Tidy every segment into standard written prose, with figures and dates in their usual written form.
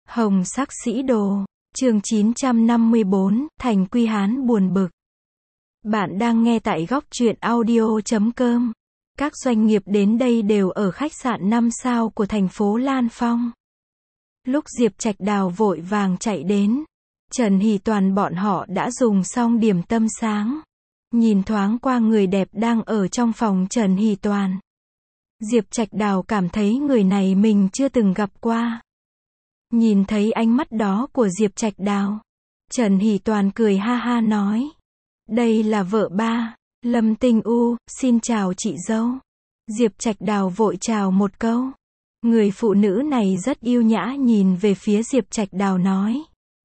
Hồng sắc sĩ đồ, chương 954, Thành Quy Hán buồn bực. Bạn đang nghe tại góc truyện audio.com. Các doanh nghiệp đến đây đều ở khách sạn 5 sao của thành phố Lan Phong. Lúc Diệp Trạch Đào vội vàng chạy đến, Trần Hỷ Toàn bọn họ đã dùng xong điểm tâm sáng. Nhìn thoáng qua người đẹp đang ở trong phòng Trần Hỷ Toàn, Diệp Trạch Đào cảm thấy người này mình chưa từng gặp qua. Nhìn thấy ánh mắt đó của Diệp Trạch Đào, Trần Hỷ Toàn cười ha ha nói: đây là vợ ba, Lâm Tinh U, xin chào chị dâu. Diệp Trạch Đào vội chào một câu. Người phụ nữ này rất yêu nhã nhìn về phía Diệp Trạch Đào nói: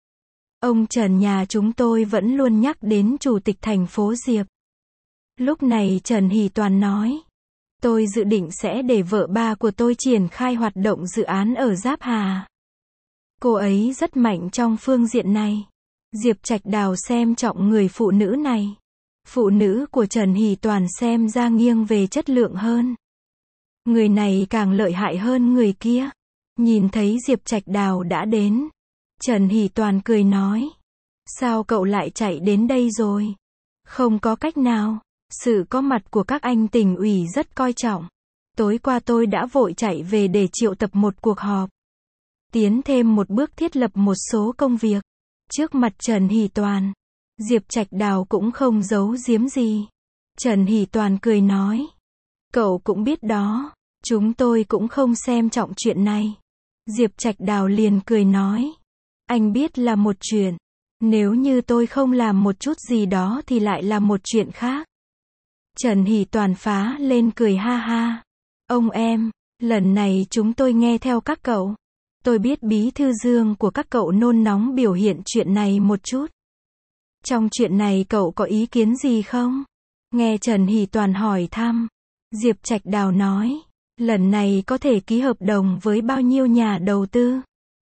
ông Trần nhà chúng tôi vẫn luôn nhắc đến chủ tịch thành phố Diệp. Lúc này Trần Hỷ Toàn nói: tôi dự định sẽ để vợ ba của tôi triển khai hoạt động dự án ở Giáp Hà. Cô ấy rất mạnh trong phương diện này. Diệp Trạch Đào xem trọng người phụ nữ này. Phụ nữ của Trần Hỷ Toàn xem ra nghiêng về chất lượng hơn. Người này càng lợi hại hơn người kia. Nhìn thấy Diệp Trạch Đào đã đến, Trần Hỷ Toàn cười nói: sao cậu lại chạy đến đây rồi? Không có cách nào, sự có mặt của các anh tỉnh ủy rất coi trọng. Tối qua tôi đã vội chạy về để triệu tập một cuộc họp, tiến thêm một bước thiết lập một số công việc. Trước mặt Trần Hỷ Toàn, Diệp Trạch Đào cũng không giấu giếm gì. Trần Hỷ Toàn cười nói: cậu cũng biết đó, chúng tôi cũng không xem trọng chuyện này. Diệp Trạch Đào liền cười nói: anh biết là một chuyện, nếu như tôi không làm một chút gì đó thì lại là một chuyện khác. Trần Hỷ Toàn phá lên cười ha ha: ông em, lần này chúng tôi nghe theo các cậu. Tôi biết bí thư Dương của các cậu nôn nóng biểu hiện chuyện này một chút. Trong chuyện này cậu có ý kiến gì không? Nghe Trần Hỷ Toàn hỏi thăm, Diệp Trạch Đào nói: lần này có thể ký hợp đồng với bao nhiêu nhà đầu tư?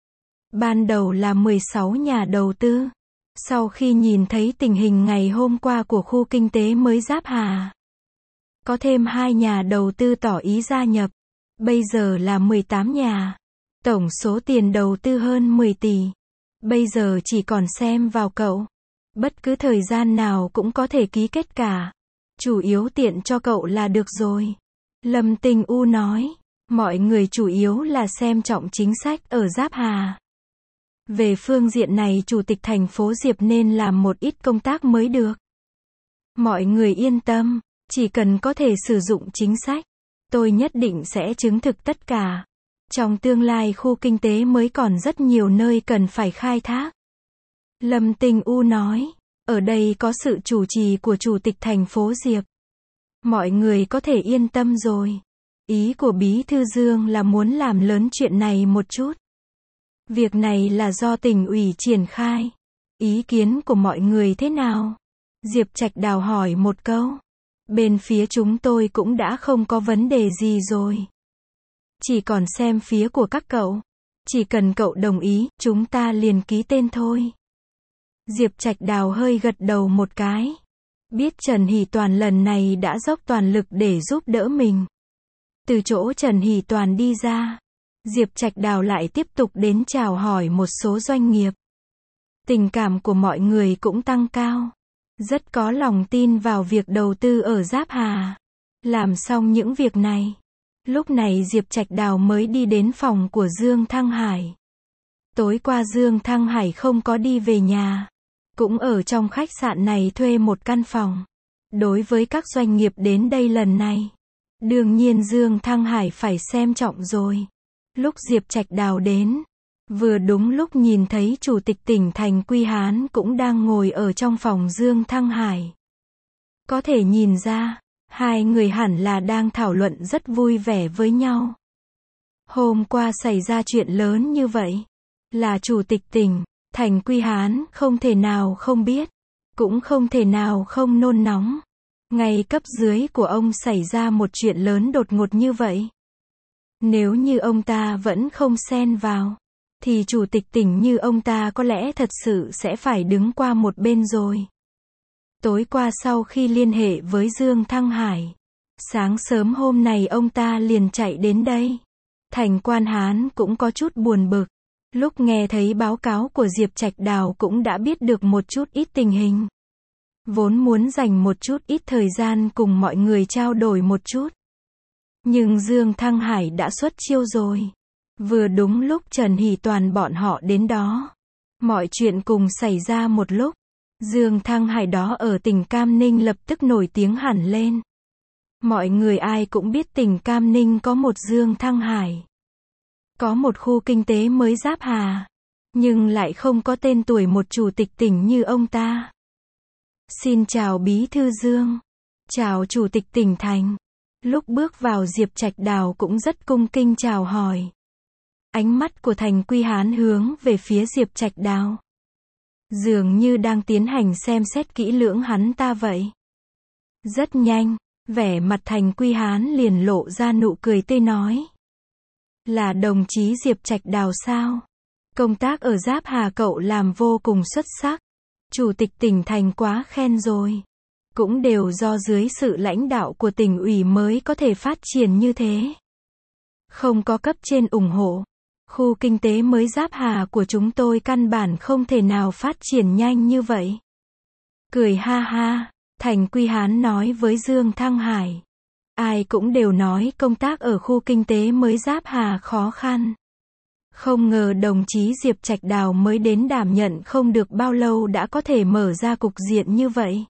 Ban đầu là 16 nhà đầu tư. Sau khi nhìn thấy tình hình ngày hôm qua của khu kinh tế mới Giáp Hà, có thêm 2 nhà đầu tư tỏ ý gia nhập. Bây giờ là 18 nhà. Tổng số tiền đầu tư hơn 10 tỷ. Bây giờ chỉ còn xem vào cậu. Bất cứ thời gian nào cũng có thể ký kết cả. Chủ yếu tiện cho cậu là được rồi. Lâm Tinh U nói: mọi người chủ yếu là xem trọng chính sách ở Giáp Hà. Về phương diện này chủ tịch thành phố Diệp nên làm một ít công tác mới được. Mọi người yên tâm, chỉ cần có thể sử dụng chính sách, tôi nhất định sẽ chứng thực tất cả. Trong tương lai khu kinh tế mới còn rất nhiều nơi cần phải khai thác. Lâm Tinh U nói: ở đây có sự chủ trì của chủ tịch thành phố Diệp. Mọi người có thể yên tâm rồi. Ý của bí thư Dương là muốn làm lớn chuyện này một chút. Việc này là do tỉnh ủy triển khai. Ý kiến của mọi người thế nào? Diệp Trạch Đào hỏi một câu. Bên phía chúng tôi cũng đã không có vấn đề gì rồi. Chỉ còn xem phía của các cậu. Chỉ cần cậu đồng ý, chúng ta liền ký tên thôi. Diệp Trạch Đào hơi gật đầu một cái. Biết Trần Hỷ Toàn lần này đã dốc toàn lực để giúp đỡ mình. Từ chỗ Trần Hỷ Toàn đi ra, Diệp Trạch Đào lại tiếp tục đến chào hỏi một số doanh nghiệp. Tình cảm của mọi người cũng tăng cao. Rất có lòng tin vào việc đầu tư ở Giáp Hà. Làm xong những việc này, lúc này Diệp Trạch Đào mới đi đến phòng của Dương Thăng Hải. Tối qua Dương Thăng Hải không có đi về nhà, cũng ở trong khách sạn này thuê một căn phòng. Đối với các doanh nghiệp đến đây lần này, đương nhiên Dương Thăng Hải phải xem trọng rồi. Lúc Diệp Trạch Đào đến, vừa đúng lúc nhìn thấy chủ tịch tỉnh Thành Quy Hán cũng đang ngồi ở trong phòng Dương Thăng Hải. Có thể nhìn ra, hai người hẳn là đang thảo luận rất vui vẻ với nhau. Hôm qua xảy ra chuyện lớn như vậy, là chủ tịch tỉnh Thành Quy Hán không thể nào không biết, cũng không thể nào không nôn nóng. Ngay cấp dưới của ông xảy ra một chuyện lớn đột ngột như vậy. Nếu như ông ta vẫn không xen vào, thì chủ tịch tỉnh như ông ta có lẽ thật sự sẽ phải đứng qua một bên rồi. Tối qua sau khi liên hệ với Dương Thăng Hải, sáng sớm hôm nay ông ta liền chạy đến đây. Thành Quan Hán cũng có chút buồn bực. Lúc nghe thấy báo cáo của Diệp Trạch Đào cũng đã biết được một chút ít tình hình. Vốn muốn dành một chút ít thời gian cùng mọi người trao đổi một chút. Nhưng Dương Thăng Hải đã xuất chiêu rồi. Vừa đúng lúc Trần Hỷ Toàn bọn họ đến đó. Mọi chuyện cùng xảy ra một lúc. Dương Thăng Hải đó ở tỉnh Cam Ninh lập tức nổi tiếng hẳn lên. Mọi người ai cũng biết tỉnh Cam Ninh có một Dương Thăng Hải. Có một khu kinh tế mới Giáp Hà. Nhưng lại không có tên tuổi một chủ tịch tỉnh như ông ta. Xin chào Bí thư Dương. Chào Chủ tịch tỉnh thành. Lúc bước vào Diệp Trạch Đào cũng rất cung kính chào hỏi. Ánh mắt của Thành Quy Hán hướng về phía Diệp Trạch Đào. Dường như đang tiến hành xem xét kỹ lưỡng hắn ta vậy. Rất nhanh, vẻ mặt Thành Quy Hán liền lộ ra nụ cười tươi nói. Là đồng chí Diệp Trạch Đào sao? Công tác ở Giáp Hà cậu làm vô cùng xuất sắc. Chủ tịch tỉnh thành quá khen rồi. Cũng đều do dưới sự lãnh đạo của tỉnh ủy mới có thể phát triển như thế. Không có cấp trên ủng hộ. Khu kinh tế mới Giáp Hà của chúng tôi căn bản không thể nào phát triển nhanh như vậy. Cười ha ha, Thành Quy Hán nói với Dương Thăng Hải. Ai cũng đều nói công tác ở khu kinh tế mới Giáp Hà khó khăn. Không ngờ đồng chí Diệp Trạch Đào mới đến đảm nhận không được bao lâu đã có thể mở ra cục diện như vậy.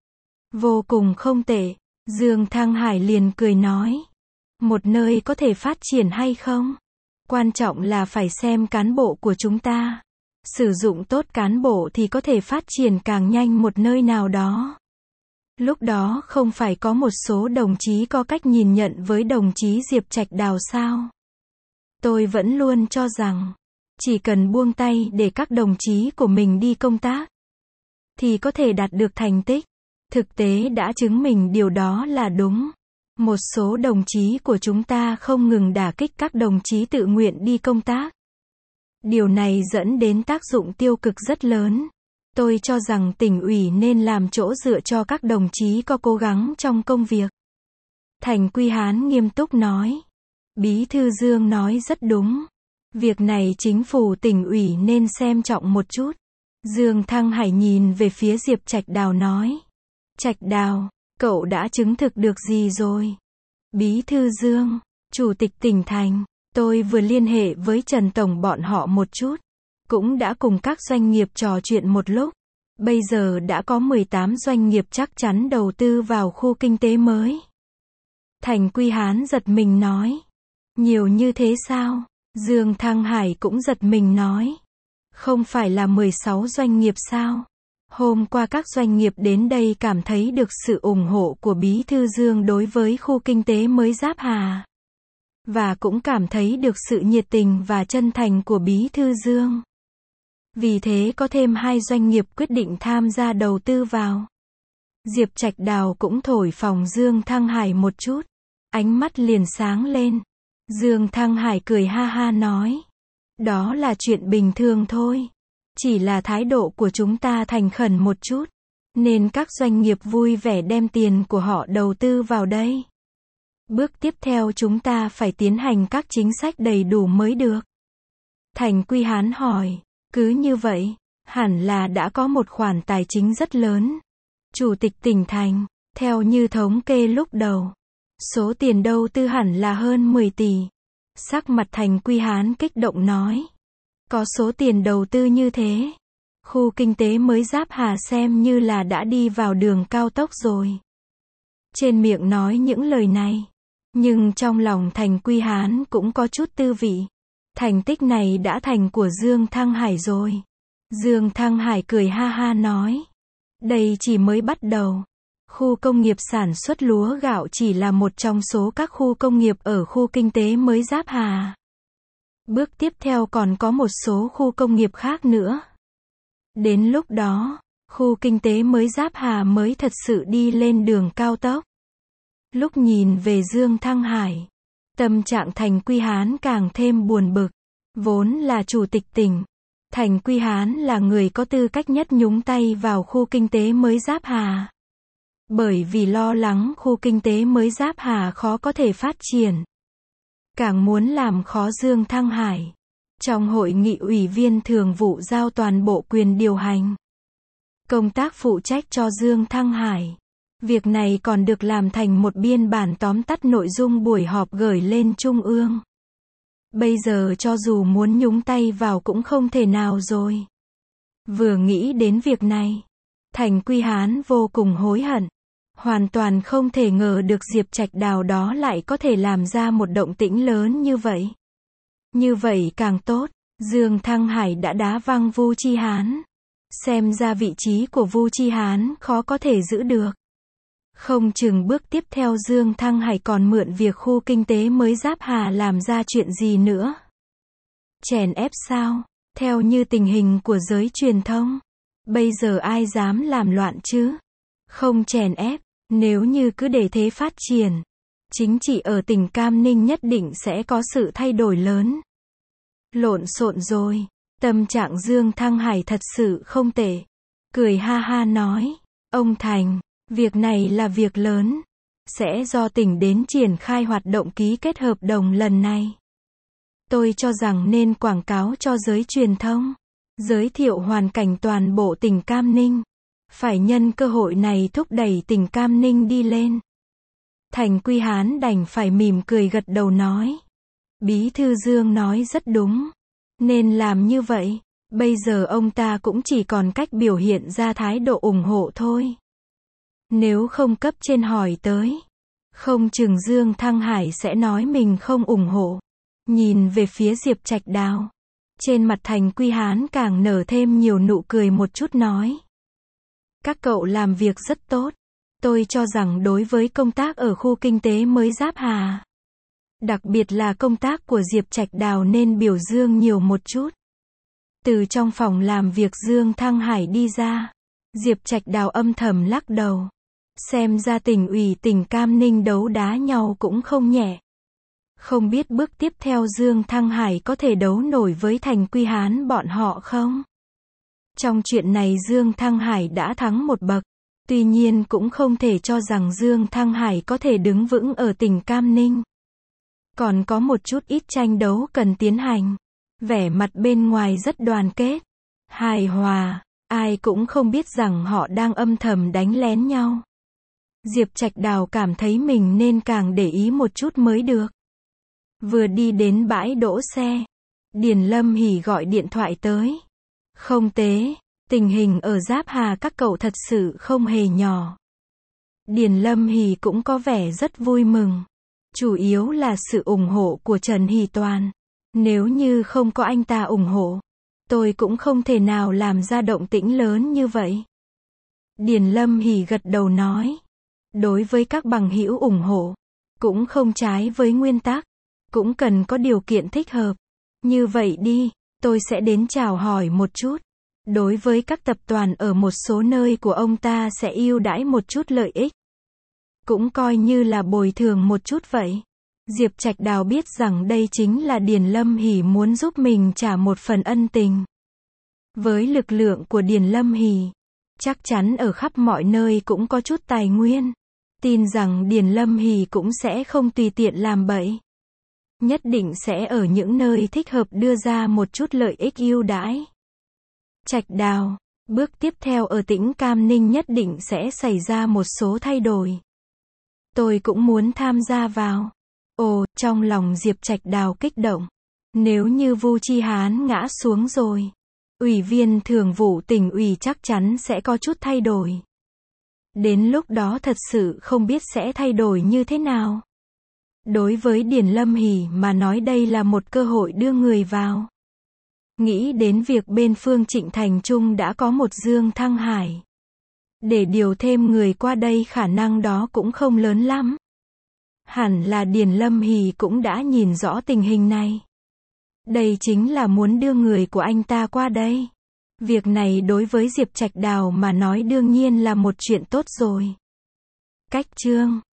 Vô cùng không tệ, Dương Thăng Hải liền cười nói. Một nơi có thể phát triển hay không? Quan trọng là phải xem cán bộ của chúng ta. Sử dụng tốt cán bộ thì có thể phát triển càng nhanh một nơi nào đó. Lúc đó không phải có một số đồng chí có cách nhìn nhận với đồng chí Diệp Trạch Đào sao? Tôi vẫn luôn cho rằng, chỉ cần buông tay để các đồng chí của mình đi công tác, thì có thể đạt được thành tích. Thực tế đã chứng minh điều đó là đúng. Một số đồng chí của chúng ta không ngừng đả kích các đồng chí tự nguyện đi công tác. Điều này dẫn đến tác dụng tiêu cực rất lớn. Tôi cho rằng tỉnh ủy nên làm chỗ dựa cho các đồng chí có cố gắng trong công việc. Thành Quy Hán nghiêm túc nói. Bí thư Dương nói rất đúng. Việc này chính phủ tỉnh ủy nên xem trọng một chút. Dương Thăng Hải nhìn về phía Diệp Trạch Đào nói. Trạch Đào, cậu đã chứng thực được gì rồi? Bí thư Dương, Chủ tịch tỉnh thành, tôi vừa liên hệ với Trần Tổng bọn họ một chút. Cũng đã cùng các doanh nghiệp trò chuyện một lúc. Bây giờ đã có 18 doanh nghiệp chắc chắn đầu tư vào khu kinh tế mới. Thành Quy Hán giật mình nói. Nhiều như thế sao? Dương Thăng Hải cũng giật mình nói. Không phải là 16 doanh nghiệp sao? Hôm qua các doanh nghiệp đến đây cảm thấy được sự ủng hộ của Bí thư Dương đối với khu kinh tế mới Giáp Hà. Và cũng cảm thấy được sự nhiệt tình và chân thành của Bí thư Dương. Vì thế có thêm 2 doanh nghiệp quyết định tham gia đầu tư vào. Diệp Trạch Đào cũng thổi phồng Dương Thăng Hải một chút. Ánh mắt liền sáng lên. Dương Thăng Hải cười ha ha nói. Đó là chuyện bình thường thôi. Chỉ là thái độ của chúng ta thành khẩn một chút. Nên các doanh nghiệp vui vẻ đem tiền của họ đầu tư vào đây. Bước tiếp theo chúng ta phải tiến hành các chính sách đầy đủ mới được. Thành Quy Hán hỏi. Cứ như vậy, hẳn là đã có một khoản tài chính rất lớn. Chủ tịch tỉnh thành, theo như thống kê lúc đầu, số tiền đầu tư hẳn là hơn 10 tỷ. Sắc mặt Thành Quy Hán kích động nói. Có số tiền đầu tư như thế, khu kinh tế mới Giáp Hà xem như là đã đi vào đường cao tốc rồi. Trên miệng nói những lời này, nhưng trong lòng Thành Quy Hán cũng có chút tư vị. Thành tích này đã thành của Dương Thăng Hải rồi. Dương Thăng Hải cười ha ha nói. Đây chỉ mới bắt đầu. Khu công nghiệp sản xuất lúa gạo chỉ là một trong số các khu công nghiệp ở khu kinh tế mới Giáp Hà. Bước tiếp theo còn có một số khu công nghiệp khác nữa. Đến lúc đó, khu kinh tế mới Giáp Hà mới thật sự đi lên đường cao tốc. Lúc nhìn về Dương Thăng Hải, tâm trạng Thành Quy Hán càng thêm buồn bực. Vốn là chủ tịch tỉnh, Thành Quy Hán là người có tư cách nhất nhúng tay vào khu kinh tế mới Giáp Hà. Bởi vì lo lắng khu kinh tế mới Giáp Hà khó có thể phát triển. Càng muốn làm khó Dương Thăng Hải. Trong hội nghị ủy viên thường vụ giao toàn bộ quyền điều hành công tác phụ trách cho Dương Thăng Hải. Việc này còn được làm thành một biên bản tóm tắt nội dung buổi họp gửi lên Trung ương. Bây giờ cho dù muốn nhúng tay vào cũng không thể nào rồi. Vừa nghĩ đến việc này, Thành Quy Hán vô cùng hối hận. Hoàn toàn không thể ngờ được Diệp Trạch Đào đó lại có thể làm ra một động tĩnh lớn như vậy. Như vậy càng tốt, Dương Thăng Hải đã đá văng Vu Chi Hán. Xem ra vị trí của Vu Chi Hán khó có thể giữ được. Không chừng bước tiếp theo Dương Thăng Hải còn mượn việc khu kinh tế mới Giáp Hà làm ra chuyện gì nữa. Chèn ép sao? Theo như tình hình của giới truyền thông, bây giờ ai dám làm loạn chứ? Không chèn ép, nếu như cứ để thế phát triển, chính trị ở tỉnh Cam Ninh nhất định sẽ có sự thay đổi lớn. Lộn xộn rồi, tâm trạng Dương Thăng Hải thật sự không tệ. Cười ha ha nói, ông Thành, việc này là việc lớn, sẽ do tỉnh đến triển khai hoạt động ký kết hợp đồng lần này. Tôi cho rằng nên quảng cáo cho giới truyền thông, giới thiệu hoàn cảnh toàn bộ tỉnh Cam Ninh. Phải nhân cơ hội này thúc đẩy tỉnh Cam Ninh đi lên. Thành Quy Hán đành phải mỉm cười gật đầu nói. Bí thư Dương nói rất đúng. Nên làm như vậy. Bây giờ ông ta cũng chỉ còn cách biểu hiện ra thái độ ủng hộ thôi. Nếu không cấp trên hỏi tới, không chừng Dương Thăng Hải sẽ nói mình không ủng hộ. Nhìn về phía Diệp Trạch Đào, trên mặt Thành Quy Hán càng nở thêm nhiều nụ cười một chút nói. Các cậu làm việc rất tốt. Tôi cho rằng đối với công tác ở khu kinh tế mới Giáp Hà, đặc biệt là công tác của Diệp Trạch Đào nên biểu dương nhiều một chút. Từ trong phòng làm việc Dương Thăng Hải đi ra, Diệp Trạch Đào âm thầm lắc đầu. Xem ra tỉnh ủy tỉnh Cam Ninh đấu đá nhau cũng không nhẹ. Không biết bước tiếp theo Dương Thăng Hải có thể đấu nổi với Thành Quy Hán bọn họ không? Trong chuyện này Dương Thăng Hải đã thắng một bậc. Tuy nhiên cũng không thể cho rằng Dương Thăng Hải có thể đứng vững ở tỉnh Cam Ninh. Còn có một chút ít tranh đấu cần tiến hành. Vẻ mặt bên ngoài rất đoàn kết, hài hòa, ai cũng không biết rằng họ đang âm thầm đánh lén nhau. Diệp Trạch Đào cảm thấy mình nên càng để ý một chút mới được. Vừa đi đến bãi đỗ xe, Điền Lâm Hỷ gọi điện thoại tới. Không tế, tình hình ở Giáp Hà các cậu thật sự không hề nhỏ. Điền Lâm Hỷ cũng có vẻ rất vui mừng. Chủ yếu là sự ủng hộ của Trần Hỷ Toàn. Nếu như không có anh ta ủng hộ, tôi cũng không thể nào làm ra động tĩnh lớn như vậy. Điền Lâm Hỷ gật đầu nói. Đối với các bằng hữu ủng hộ, cũng không trái với nguyên tắc, cũng cần có điều kiện thích hợp. Như vậy đi, tôi sẽ đến chào hỏi một chút. Đối với các tập đoàn ở một số nơi của ông ta sẽ ưu đãi một chút lợi ích. Cũng coi như là bồi thường một chút vậy. Diệp Trạch Đào biết rằng đây chính là Điền Lâm Hỷ muốn giúp mình trả một phần ân tình. Với lực lượng của Điền Lâm Hỷ, chắc chắn ở khắp mọi nơi cũng có chút tài nguyên. Tin rằng Điền Lâm Hỷ cũng sẽ không tùy tiện làm bậy. Nhất định sẽ ở những nơi thích hợp đưa ra một chút lợi ích ưu đãi. Trạch Đào, bước tiếp theo ở tỉnh Cam Ninh nhất định sẽ xảy ra một số thay đổi. Tôi cũng muốn tham gia vào. Ồ, trong lòng Diệp Trạch Đào kích động. Nếu như Vu Chi Hán ngã xuống rồi, ủy viên thường vụ tỉnh ủy chắc chắn sẽ có chút thay đổi. Đến lúc đó thật sự không biết sẽ thay đổi như thế nào. Đối với Điền Lâm Hỷ mà nói đây là một cơ hội đưa người vào. Nghĩ đến việc bên Phương Trịnh Thành Trung đã có một Dương Thăng Hải. Để điều thêm người qua đây khả năng đó cũng không lớn lắm. Hẳn là Điền Lâm Hỷ cũng đã nhìn rõ tình hình này. Đây chính là muốn đưa người của anh ta qua đây. Việc này đối với Diệp Trạch Đào mà nói đương nhiên là một chuyện tốt rồi. Cách chương